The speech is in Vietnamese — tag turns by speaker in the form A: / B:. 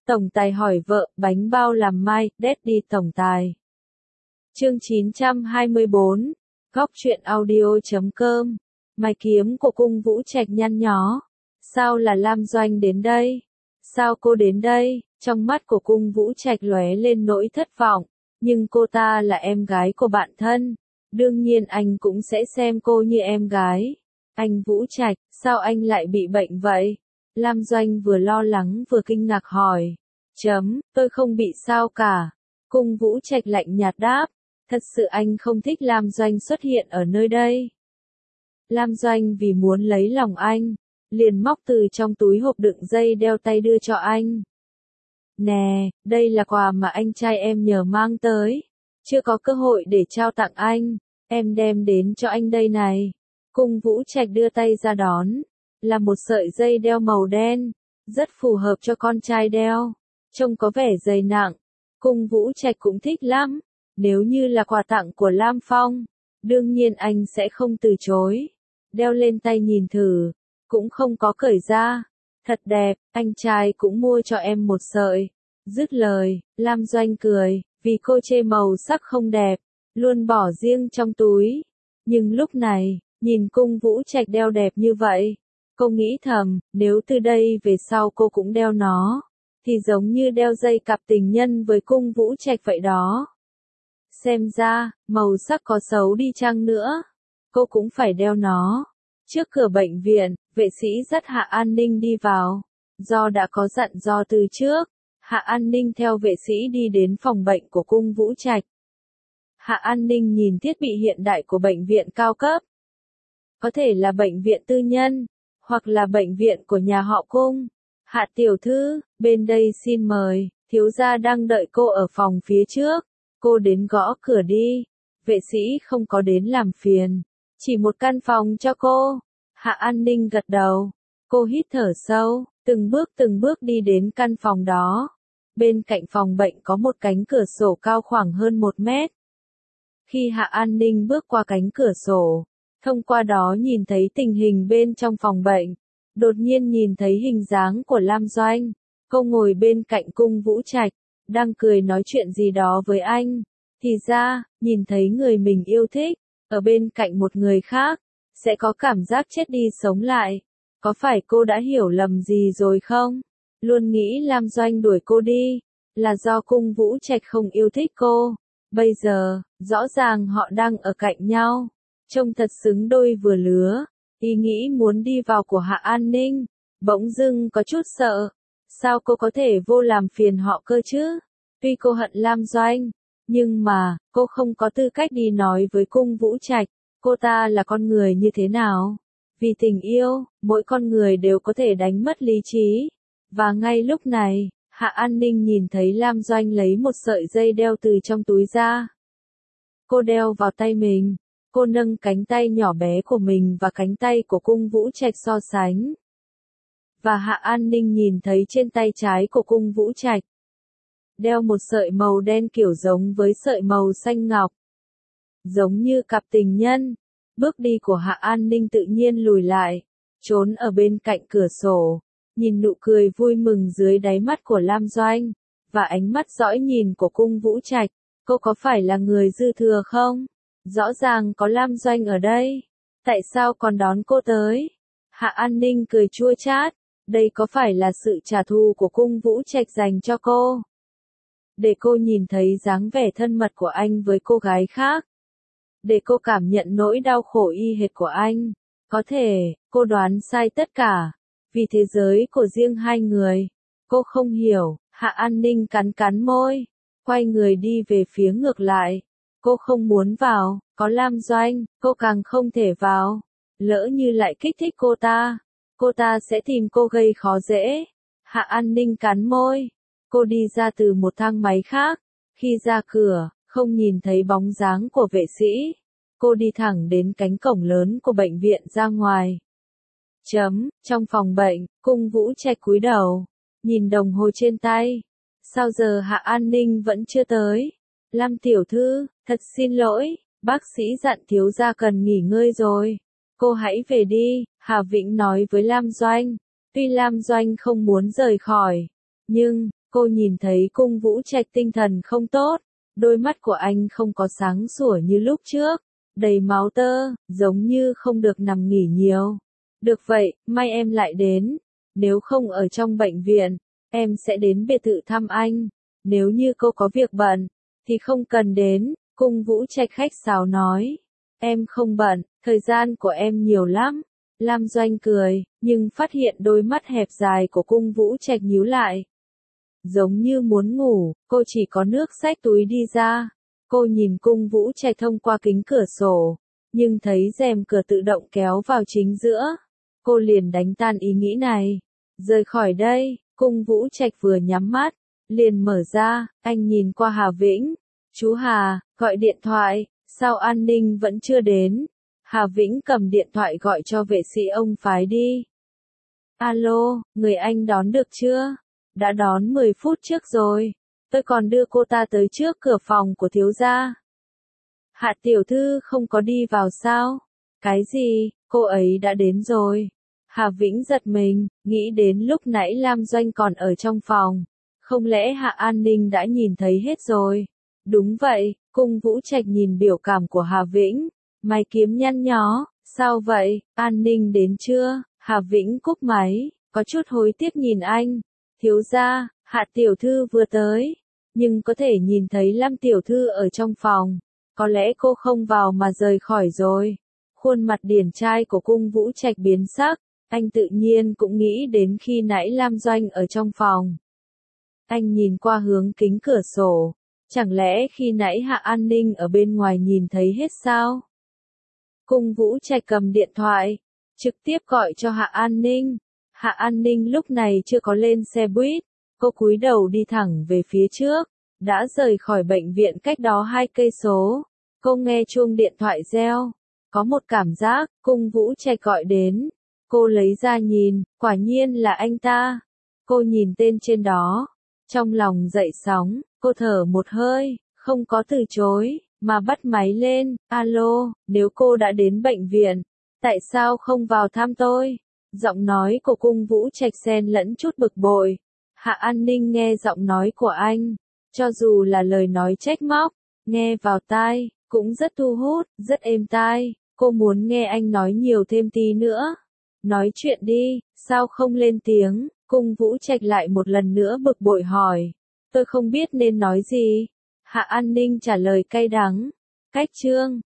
A: Tổng tài hỏi vợ, bánh bao làm mai, Daddy tổng tài. Chương 924, góc truyện audio.com. Mày kiếm của Cung Vũ Trạch nhăn nhó. Sao là Lam Doanh đến đây? Sao cô đến đây? Trong mắt của Cung Vũ Trạch lóe lên nỗi thất vọng. Nhưng cô ta là em gái của bạn thân. Đương nhiên anh cũng sẽ xem cô như em gái. Anh Vũ Trạch, sao anh lại bị bệnh vậy? Lam Doanh vừa lo lắng vừa kinh ngạc hỏi. Tôi không bị sao cả. Cung Vũ Trạch lạnh nhạt đáp. Thật sự anh không thích Lam Doanh xuất hiện ở nơi đây. Lam Doanh vì muốn lấy lòng anh, liền móc từ trong túi hộp đựng dây đeo tay đưa cho anh. Nè, đây là quà mà anh trai em nhờ mang tới. Chưa có cơ hội để trao tặng anh, em đem đến cho anh đây này. Cung Vũ Trạch đưa tay ra đón. Là một sợi dây đeo màu đen, rất phù hợp cho con trai đeo. Trông có vẻ dày nặng. Cung Vũ Trạch cũng thích lắm. Nếu như là quà tặng của Lam Phong, đương nhiên anh sẽ không từ chối. Đeo lên tay nhìn thử, cũng không có cởi ra. Thật đẹp, anh trai cũng mua cho em một sợi. Dứt lời, Lam Doanh cười, vì cô chê màu sắc không đẹp, luôn bỏ riêng trong túi. Nhưng lúc này, nhìn Cung Vũ Trạch đeo đẹp như vậy, cô nghĩ thầm, nếu từ đây về sau cô cũng đeo nó, thì giống như đeo dây cặp tình nhân với Cung Vũ Trạch vậy đó. Xem ra, màu sắc có xấu đi chăng nữa, cô cũng phải đeo nó. Trước cửa bệnh viện, vệ sĩ dắt Hạ An Ninh đi vào. Do đã có dặn dò từ trước, Hạ An Ninh theo vệ sĩ đi đến phòng bệnh của Cung Vũ Trạch. Hạ An Ninh nhìn thiết bị hiện đại của bệnh viện cao cấp. Có thể là bệnh viện tư nhân, hoặc là bệnh viện của nhà họ Cung. Hạ tiểu thư, bên đây xin mời, thiếu gia đang đợi cô ở phòng phía trước. Cô đến gõ cửa đi. Vệ sĩ không có đến làm phiền. Chỉ một căn phòng cho cô. Hạ An Ninh gật đầu. Cô hít thở sâu, từng bước đi đến căn phòng đó. Bên cạnh phòng bệnh có một cánh cửa sổ cao khoảng hơn 1 mét. Khi Hạ An Ninh bước qua cánh cửa sổ, thông qua đó nhìn thấy tình hình bên trong phòng bệnh. Đột nhiên nhìn thấy hình dáng của Lam Doanh. Cô ngồi bên cạnh Cung Vũ Trạch, đang cười nói chuyện gì đó với anh. Thì ra, nhìn thấy người mình yêu thích, ở bên cạnh một người khác, sẽ có cảm giác chết đi sống lại. Có phải cô đã hiểu lầm gì rồi không? Luôn nghĩ Lam Doanh đuổi cô đi, là do Cung Vũ Trạch không yêu thích cô. Bây giờ, rõ ràng họ đang ở cạnh nhau. Trông thật xứng đôi vừa lứa. Ý nghĩ muốn đi vào của Hạ An Ninh, bỗng dưng có chút sợ. Sao cô có thể vô làm phiền họ cơ chứ? Tuy cô hận Lam Doanh, nhưng mà, cô không có tư cách đi nói với Cung Vũ Trạch, cô ta là con người như thế nào. Vì tình yêu, mỗi con người đều có thể đánh mất lý trí. Và ngay lúc này, Hạ An Ninh nhìn thấy Lam Doanh lấy một sợi dây đeo từ trong túi ra. Cô đeo vào tay mình. Cô nâng cánh tay nhỏ bé của mình và cánh tay của Cung Vũ Trạch so sánh. Và Hạ An Ninh nhìn thấy trên tay trái của Cung Vũ Trạch đeo một sợi màu đen kiểu giống với sợi màu xanh ngọc. Giống như cặp tình nhân. Bước đi của Hạ An Ninh tự nhiên lùi lại, trốn ở bên cạnh cửa sổ, nhìn nụ cười vui mừng dưới đáy mắt của Lam Doanh, và ánh mắt dõi nhìn của Cung Vũ Trạch. Cô có phải là người dư thừa không? Rõ ràng có Lam Doanh ở đây. Tại sao còn đón cô tới? Hạ An Ninh cười chua chát. Đây có phải là sự trả thù của Cung Vũ Trạch dành cho cô? Để cô nhìn thấy dáng vẻ thân mật của anh với cô gái khác. Để cô cảm nhận nỗi đau khổ y hệt của anh. Có thể, cô đoán sai tất cả. Vì thế giới của riêng hai người. Cô không hiểu. Hạ An Ninh cắn cắn môi. Quay người đi về phía ngược lại. Cô không muốn vào. Có Lam Doanh, cô càng không thể vào. Lỡ như lại kích thích cô ta sẽ tìm cô gây khó dễ. Hạ An Ninh cắn môi. Cô đi ra từ một thang máy khác. Khi ra cửa, không nhìn thấy bóng dáng của vệ sĩ. Cô đi thẳng đến cánh cổng lớn của bệnh viện ra ngoài. Trong phòng bệnh, Cung Vũ Trạch cúi đầu, nhìn đồng hồ trên tay. Sao giờ Hạ An Ninh vẫn chưa tới? Lam tiểu thư, thật xin lỗi, bác sĩ dặn thiếu gia cần nghỉ ngơi rồi. Cô hãy về đi, Hà Vĩnh nói với Lam Doanh. Tuy Lam Doanh không muốn rời khỏi, nhưng, Cô nhìn thấy Cung Vũ Trạch tinh thần không tốt, đôi mắt của anh không có sáng sủa như lúc trước, đầy máu tơ, giống như không được nằm nghỉ nhiều. Được vậy, may em lại đến, nếu không ở trong bệnh viện, em sẽ đến biệt thự thăm anh, nếu như cô có việc bận, thì không cần đến, Cung Vũ Trạch khách sáo nói. Em không bận, thời gian của em nhiều lắm. Lam Doanh cười, nhưng phát hiện đôi mắt hẹp dài của Cung Vũ Trạch nhíu lại. Giống như muốn ngủ, cô chỉ có nước xách túi đi ra. Cô nhìn Cung Vũ Trạch thông qua kính cửa sổ, nhưng thấy rèm cửa tự động kéo vào chính giữa. Cô liền đánh tan ý nghĩ này. Rời khỏi đây, Cung Vũ Trạch vừa nhắm mắt, liền mở ra, anh nhìn qua Hà Vĩnh. Chú Hà, gọi điện thoại, sao an ninh vẫn chưa đến? Hà Vĩnh cầm điện thoại gọi cho vệ sĩ ông phái đi. Alo, người anh đón được chưa? Đã đón 10 phút trước rồi. Tôi còn đưa cô ta tới trước cửa phòng của thiếu gia. Hạ tiểu thư không có đi vào sao? Cái gì, cô ấy đã đến rồi. Hà Vĩnh giật mình, nghĩ đến lúc nãy Lam Doanh còn ở trong phòng. Không lẽ Hạ An Ninh đã nhìn thấy hết rồi? Đúng vậy, Cung Vũ Trạch nhìn biểu cảm của Hà Vĩnh. Mày kiếm nhăn nhó, sao vậy, An Ninh đến chưa? Hà Vĩnh cúp máy, có chút hối tiếc nhìn anh. Thiếu gia, Hạ tiểu thư vừa tới, nhưng có thể nhìn thấy Lam tiểu thư ở trong phòng. Có lẽ cô không vào mà rời khỏi rồi. Khuôn mặt điển trai của Cung Vũ Trạch biến sắc, anh tự nhiên cũng nghĩ đến khi nãy Lam Doanh ở trong phòng. Anh nhìn qua hướng kính cửa sổ, chẳng lẽ khi nãy Hạ An Ninh ở bên ngoài nhìn thấy hết sao? Cung Vũ Trạch cầm điện thoại, trực tiếp gọi cho Hạ An Ninh. Hạ An Ninh lúc này chưa có lên xe buýt, cô cúi đầu đi thẳng về phía trước, đã rời khỏi bệnh viện cách đó 2 cây số. Cô nghe chuông điện thoại reo, có một cảm giác, Cung Vũ Trạch gọi đến. Cô lấy ra nhìn, quả nhiên là anh ta. Cô nhìn tên trên đó, trong lòng dậy sóng, cô thở một hơi, không có từ chối, mà bắt máy lên. Alo, nếu cô đã đến bệnh viện, tại sao không vào thăm tôi? Giọng nói của Cung Vũ Trạch xen lẫn chút bực bội. Hạ An Ninh nghe giọng nói của anh, cho dù là lời nói trách móc, nghe vào tai, cũng rất thu hút, rất êm tai. Cô muốn nghe anh nói nhiều thêm tí nữa. Nói chuyện đi, sao không lên tiếng? Cung Vũ Trạch lại một lần nữa bực bội hỏi. Tôi không biết nên nói gì. Hạ An Ninh trả lời cay đắng. Cách chương